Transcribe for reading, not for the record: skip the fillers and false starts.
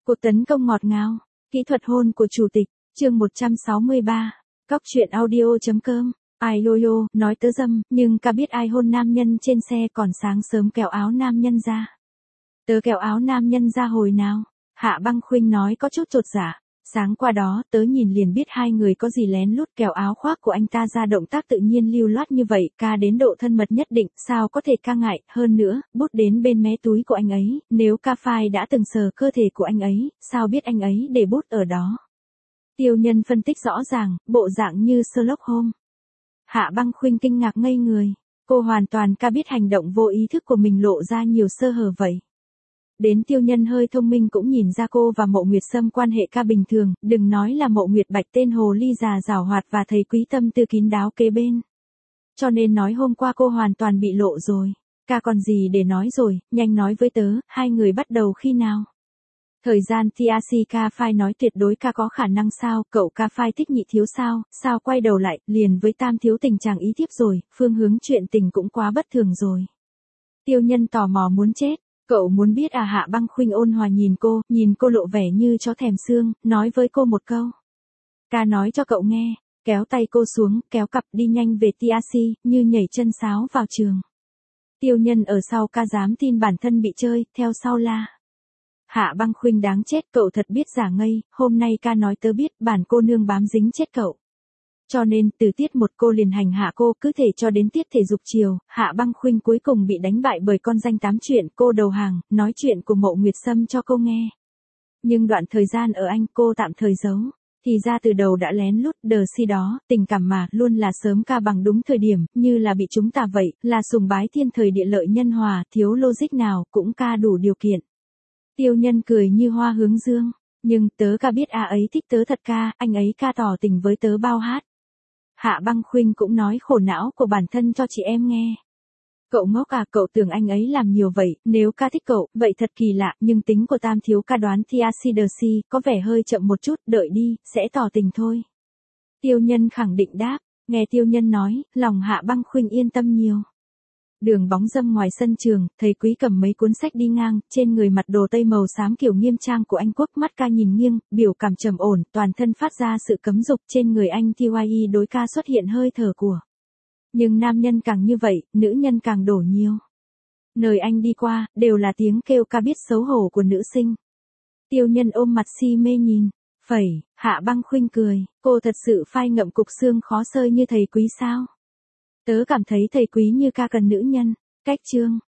Cuộc tấn công ngọt ngào, kỹ thuật hôn của chủ tịch, chương 163, cóc truyện audio.com. Ai lô, nói tớ dâm, nhưng ca biết ai hôn nam nhân trên xe còn sáng sớm kéo áo nam nhân ra. Tớ kéo áo nam nhân ra hồi nào? Hạ Băng Khuynh nói có chút chột dạ. Sáng qua đó, tớ nhìn liền biết hai người có gì lén lút kéo áo khoác của anh ta ra, động tác tự nhiên lưu loát như vậy, ca đến độ thân mật nhất định, sao có thể ca ngại, hơn nữa, bút đến bên mé túi của anh ấy, nếu ca phai đã từng sờ cơ thể của anh ấy, sao biết anh ấy để bút ở đó. Tiêu Nhân phân tích rõ ràng, bộ dạng như Sherlock Holmes. Hạ Băng Khuynh kinh ngạc ngây người, cô hoàn toàn ca biết hành động vô ý thức của mình lộ ra nhiều sơ hở vậy. Đến Tiêu Nhân hơi thông minh cũng nhìn ra cô và Mộ Nguyệt Sâm quan hệ ca bình thường, đừng nói là Mộ Nguyệt Bạch tên hồ ly già giảo hoạt và thầy Quý tâm tư kín đáo kế bên. Cho nên nói hôm qua cô hoàn toàn bị lộ rồi. Ca còn gì để nói rồi, nhanh nói với tớ, hai người bắt đầu khi nào? Thời gian TRC ca phai nói tuyệt đối ca có khả năng sao, cậu ca phai thích Nhị thiếu sao quay đầu lại, liền với Tam thiếu tình trạng ý tiếp rồi, phương hướng chuyện tình cũng quá bất thường rồi. Tiêu Nhân tò mò muốn chết. Cậu muốn biết à? Hạ Băng Khuynh ôn hòa nhìn cô lộ vẻ như chó thèm xương, nói với cô một câu. Ca nói cho cậu nghe, kéo tay cô xuống, kéo cặp đi nhanh về TRC, như nhảy chân sáo vào trường. Tiêu Nhân ở sau ca dám tin bản thân bị chơi, theo sau la. Hạ Băng Khuynh đáng chết, cậu thật biết giả ngây, hôm nay ca nói tớ biết, bản cô nương bám dính chết cậu. Cho nên, từ tiết 1 cô liền hành hạ cô, cứ thể cho đến tiết thể dục chiều, Hạ Băng Khuynh cuối cùng bị đánh bại bởi con danh tám chuyện, cô đầu hàng, nói chuyện của Mộ Nguyệt Sâm cho cô nghe. Nhưng đoạn thời gian ở Anh cô tạm thời giấu, thì ra từ đầu đã lén lút, đờ si đó, tình cảm mà, luôn là sớm ca bằng đúng thời điểm, như là bị chúng ta vậy, là sùng bái thiên thời địa lợi nhân hòa, thiếu logic nào, cũng ca đủ điều kiện. Tiêu Nhân cười như hoa hướng dương, nhưng tớ ca biết ấy thích tớ thật ca, anh ấy ca tỏ tình với tớ bao hát. Hạ Băng Khuynh cũng nói khổ não của bản thân cho chị em nghe. Cậu ngốc à, cậu tưởng anh ấy làm nhiều vậy, nếu ca thích cậu, vậy thật kỳ lạ, nhưng tính của Tam thiếu ca đoán TRC có vẻ hơi chậm một chút, đợi đi, sẽ tỏ tình thôi. Tiêu Nhân khẳng định đáp, nghe Tiêu Nhân nói, lòng Hạ Băng Khuynh yên tâm nhiều. Đường bóng dâm ngoài sân trường, thầy Quý cầm mấy cuốn sách đi ngang, trên người mặc đồ tây màu xám kiểu nghiêm trang của Anh Quốc, mắt ca nhìn nghiêng, biểu cảm trầm ổn, toàn thân phát ra sự cấm dục, trên người anh TYE đối ca xuất hiện hơi thở của. Nhưng nam nhân càng như vậy, nữ nhân càng đổ nhiều. Nơi anh đi qua, đều là tiếng kêu ca biết xấu hổ của nữ sinh. Tiêu Nhân ôm mặt si mê nhìn, phẩy, Hạ Băng Khuynh cười, cô thật sự phai ngậm cục xương khó sơi như thầy Quý sao? Tớ cảm thấy thầy Quý như ca cần nữ nhân. Cách chương